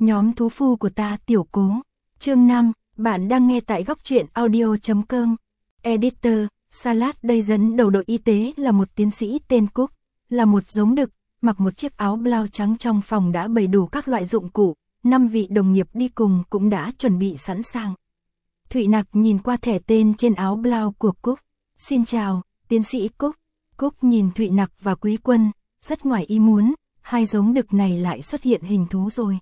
Nhóm thú phu của ta tiểu cố. Chương 5, bạn đang nghe tại góc truyện audio.com. Editor, Salad đây dẫn đầu đội y tế là một tiến sĩ tên Cúc, là một giống đực, mặc một chiếc áo blau trắng. Trong phòng đã bày đủ các loại dụng cụ, 5 vị đồng nghiệp đi cùng cũng đã chuẩn bị sẵn sàng. Thụy Nặc nhìn qua thẻ tên trên áo blau của Cúc. Xin chào, tiến sĩ Cúc. Cúc nhìn Thụy Nặc và Quý Quân, rất ngoài ý muốn, hai giống đực này lại xuất hiện hình thú rồi.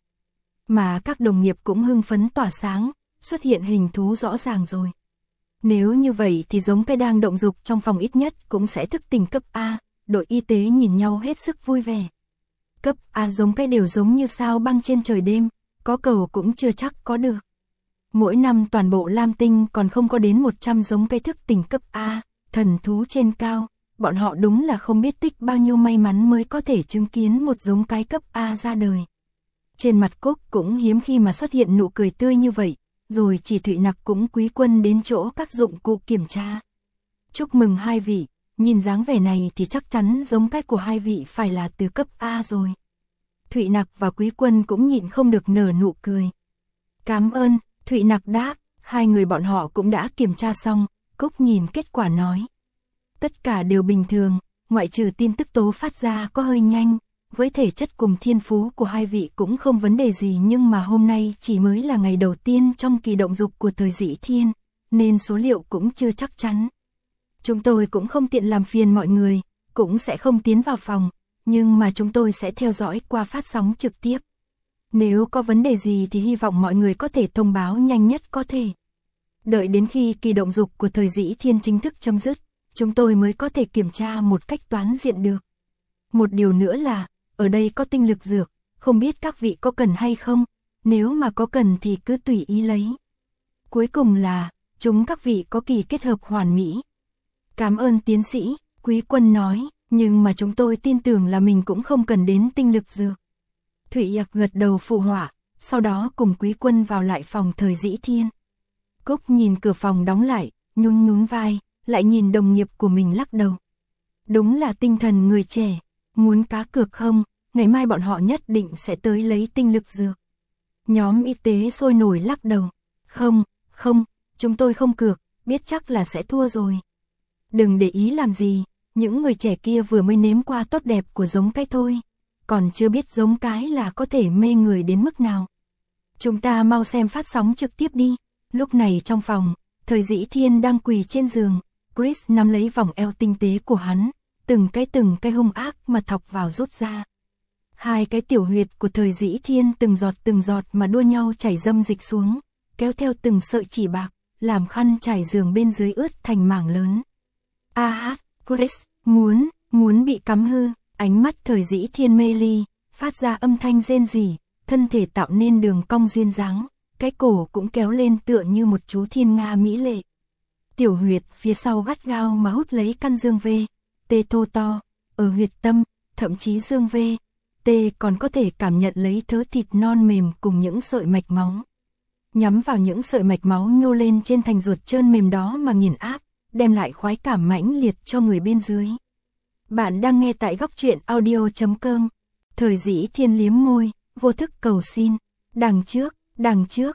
Mà các đồng nghiệp cũng hưng phấn tỏa sáng, xuất hiện hình thú rõ ràng rồi. Nếu như vậy thì giống cái đang động dục trong phòng ít nhất cũng sẽ thức tỉnh cấp A, đội y tế nhìn nhau hết sức vui vẻ. Cấp A giống cái đều giống như sao băng trên trời đêm, có cầu cũng chưa chắc có được. Mỗi năm toàn bộ Lam Tinh còn không có đến 100 giống cây thức tỉnh cấp A, thần thú trên cao, bọn họ đúng là không biết tích bao nhiêu may mắn mới có thể chứng kiến một giống cái cấp A ra đời. Trên mặt Cúc cũng hiếm khi mà xuất hiện nụ cười tươi như vậy, rồi chỉ Thụy Nặc cũng Quý Quân đến chỗ các dụng cụ kiểm tra. Chúc mừng hai vị, nhìn dáng vẻ này thì chắc chắn giống cái của hai vị phải là từ cấp A rồi. Thụy Nặc và Quý Quân cũng nhịn không được nở nụ cười. Cảm ơn, Thụy Nặc đáp, hai người bọn họ cũng đã kiểm tra xong, Cúc nhìn kết quả nói. Tất cả đều bình thường, ngoại trừ tin tức tố phát ra có hơi nhanh. Với thể chất cùng thiên phú của hai vị cũng không vấn đề gì, nhưng mà hôm nay chỉ mới là ngày đầu tiên trong kỳ động dục của thời Dĩ Thiên, nên số liệu cũng chưa chắc chắn. Chúng tôi cũng không tiện làm phiền mọi người, cũng sẽ không tiến vào phòng, nhưng mà chúng tôi sẽ theo dõi qua phát sóng trực tiếp. Nếu có vấn đề gì thì hy vọng mọi người có thể thông báo nhanh nhất có thể. Đợi đến khi kỳ động dục của thời Dĩ Thiên chính thức chấm dứt, chúng tôi mới có thể kiểm tra một cách toán diện được. Một điều nữa là, ở đây có tinh lực dược, không biết các vị có cần hay không, nếu mà có cần thì cứ tùy ý lấy. Cuối cùng là, chúng các vị có kỳ kết hợp hoàn mỹ. Cảm ơn tiến sĩ, Quý Quân nói, nhưng mà chúng tôi tin tưởng là mình cũng không cần đến tinh lực dược. Thụy Nặc gật đầu phụ họa, sau đó cùng Quý Quân vào lại phòng thời Dĩ Thiên. Cúc nhìn cửa phòng đóng lại, nhún nhún vai, lại nhìn đồng nghiệp của mình lắc đầu. Đúng là tinh thần người trẻ, muốn cá cược không? Ngày mai bọn họ nhất định sẽ tới lấy tinh lực dược. Nhóm y tế sôi nổi lắc đầu. Không, chúng tôi không cược, biết chắc là sẽ thua rồi. Đừng để ý làm gì, những người trẻ kia vừa mới nếm qua tốt đẹp của giống cái thôi. Còn chưa biết giống cái là có thể mê người đến mức nào. Chúng ta mau xem phát sóng trực tiếp đi. Lúc này trong phòng, thời Dĩ Thiên đang quỳ trên giường. Chris nắm lấy vòng eo tinh tế của hắn, từng cái hung ác mà thọc vào rút ra. Hai cái tiểu huyệt của thời Dĩ Thiên từng giọt mà đua nhau chảy dâm dịch xuống, kéo theo từng sợi chỉ bạc, làm khăn trải giường bên dưới ướt thành mảng lớn. Chris, muốn bị cắm hư, ánh mắt thời Dĩ Thiên mê ly, phát ra âm thanh rên rỉ, thân thể tạo nên đường cong duyên dáng, cái cổ cũng kéo lên tựa như một chú thiên nga mỹ lệ. Tiểu huyệt phía sau gắt gao mà hút lấy căn dương vê, tê thô to, ở huyệt tâm, thậm chí dương vê, tê còn có thể cảm nhận lấy thớ thịt non mềm cùng những sợi mạch máu. Nhắm vào những sợi mạch máu nhô lên trên thành ruột trơn mềm đó mà nghiền áp, đem lại khoái cảm mãnh liệt cho người bên dưới. Bạn đang nghe tại góc truyện audio.com. Thời Dĩ Thiên liếm môi, vô thức cầu xin. Đằng trước,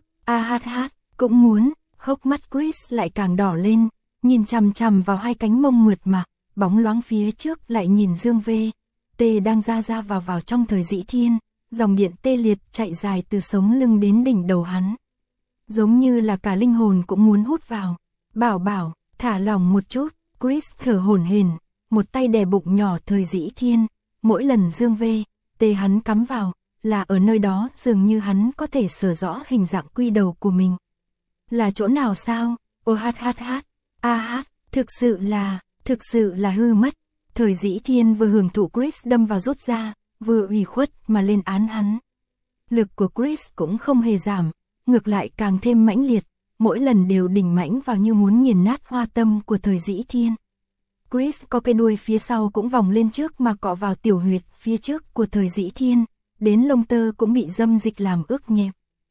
cũng muốn, hốc mắt Chris lại càng đỏ lên, nhìn chằm chằm vào hai cánh mông mượt mà, bóng loáng phía trước lại nhìn dương vê, tê đang ra vào trong thời Dĩ Thiên, dòng điện tê liệt chạy dài từ sống lưng đến đỉnh đầu hắn. Giống như là cả linh hồn cũng muốn hút vào. Bảo, thả lỏng một chút, Chris thở hổn hển, một tay đè bụng nhỏ thời Dĩ Thiên, mỗi lần dương vê, tê hắn cắm vào, là ở nơi đó dường như hắn có thể sở rõ hình dạng quy đầu của mình. Là chỗ nào sao? Thực sự là hư mất. Thời Dĩ Thiên vừa hưởng thụ Chris đâm vào rút ra, vừa ủy khuất mà lên án hắn. Lực của Chris cũng không hề giảm, ngược lại càng thêm mãnh liệt, mỗi lần đều đỉnh mãnh vào như muốn nghiền nát hoa tâm của thời Dĩ Thiên. Chris có cái đuôi phía sau cũng vòng lên trước mà cọ vào tiểu huyệt phía trước của thời Dĩ Thiên, đến lông tơ cũng bị dâm dịch làm ướt nhẹp.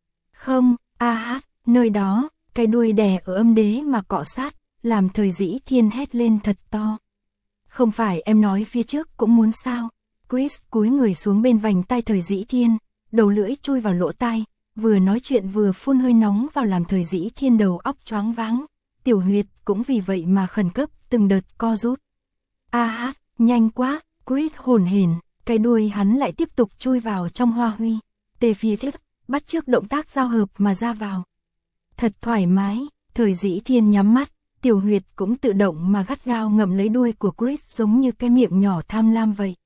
Nơi đó, cái đuôi đè ở âm đế mà cọ sát, làm thời Dĩ Thiên hét lên thật to. Không phải em nói phía trước cũng muốn sao? Chris cúi người xuống bên vành tai thời Dĩ Thiên, đầu lưỡi chui vào lỗ tai, vừa nói chuyện vừa phun hơi nóng vào làm Thời Dĩ Thiên đầu óc choáng váng. Tiểu huyệt cũng vì vậy mà khẩn cấp, từng đợt co rút. Nhanh quá, Chris hồn hển, cái đuôi hắn lại tiếp tục chui vào trong hoa huy. Tê phía trước, bắt chước động tác giao hợp mà ra vào. Thật thoải mái, Thời Dĩ Thiên nhắm mắt, tiểu huyệt cũng tự động mà gắt gao ngậm lấy đuôi của Chris giống như cái miệng nhỏ tham lam vậy.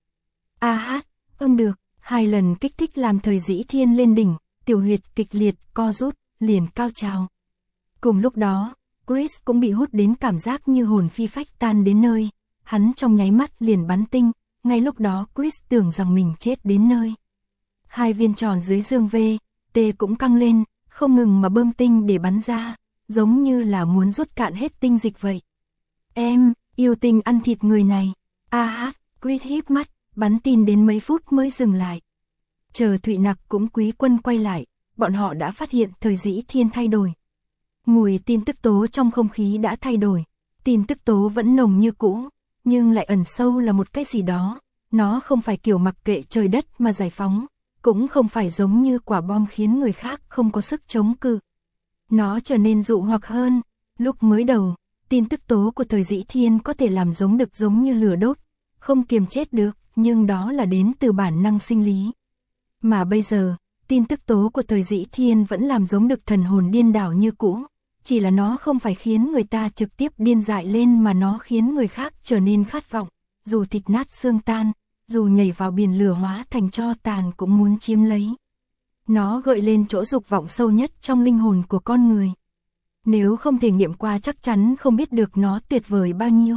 Được, 2 lần kích thích làm Thời Dĩ Thiên lên đỉnh, tiểu huyệt kịch liệt co rút, liền cao trào. Cùng lúc đó, Chris cũng bị hút đến cảm giác như hồn phi phách tan đến nơi, hắn trong nháy mắt liền bắn tinh, ngay lúc đó Chris tưởng rằng mình chết đến nơi. 2 viên tròn dưới dương V, T cũng căng lên, không ngừng mà bơm tinh để bắn ra, giống như là muốn rút cạn hết tinh dịch vậy. Em, yêu tinh ăn thịt người này. Chris híp mắt, bắn tin đến mấy phút mới dừng lại. Chờ Thụy Nặc cũng Quý Quân quay lại, bọn họ đã phát hiện Thời Dĩ Thiên thay đổi. Mùi tin tức tố trong không khí đã thay đổi, tin tức tố vẫn nồng như cũ, nhưng lại ẩn sâu là một cái gì đó, nó không phải kiểu mặc kệ trời đất mà giải phóng, cũng không phải giống như quả bom khiến người khác không có sức chống cự. Nó trở nên dụ hoặc hơn, lúc mới đầu, tin tức tố của Thời Dĩ Thiên có thể làm giống đực giống như lửa đốt, không kiềm chết được, nhưng đó là đến từ bản năng sinh lý. Mà bây giờ, tin tức tố của Thời Dĩ Thiên vẫn làm giống đực thần hồn điên đảo như cũ, chỉ là nó không phải khiến người ta trực tiếp điên dại lên mà nó khiến người khác trở nên khát vọng, dù thịt nát xương tan, dù nhảy vào biển lửa hóa thành tro tàn cũng muốn chiếm lấy. Nó gợi lên chỗ dục vọng sâu nhất trong linh hồn của con người. Nếu không thể nghiệm qua chắc chắn không biết được nó tuyệt vời bao nhiêu.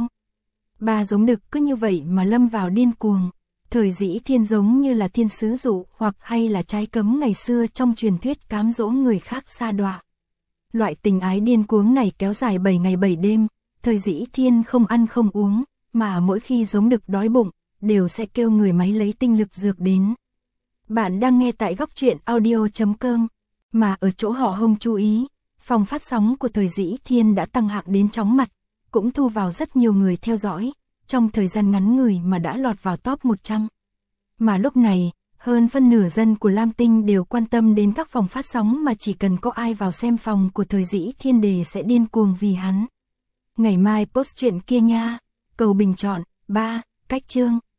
3 giống đực cứ như vậy mà lâm vào điên cuồng. Thời Dĩ Thiên giống như là thiên sứ dụ hoặc hay là trái cấm ngày xưa trong truyền thuyết cám dỗ người khác sa đọa. Loại tình ái điên cuồng này kéo dài 7 ngày 7 đêm, Thời Dĩ Thiên không ăn không uống, mà mỗi khi giống đực đói bụng, đều sẽ kêu người máy lấy tinh lực dược đến. Bạn đang nghe tại góc truyện audio.com, mà ở chỗ họ không chú ý, phòng phát sóng của Thời Dĩ Thiên đã tăng hạng đến chóng mặt, cũng thu vào rất nhiều người theo dõi, trong thời gian ngắn ngủi mà đã lọt vào top 100. Mà lúc này, hơn phân nửa dân của Lam Tinh đều quan tâm đến các phòng phát sóng mà chỉ cần có ai vào xem phòng của Thời Dĩ Thiên đề sẽ điên cuồng vì hắn. Ngày mai post chuyện kia nha, cầu bình chọn, 3, cách chương.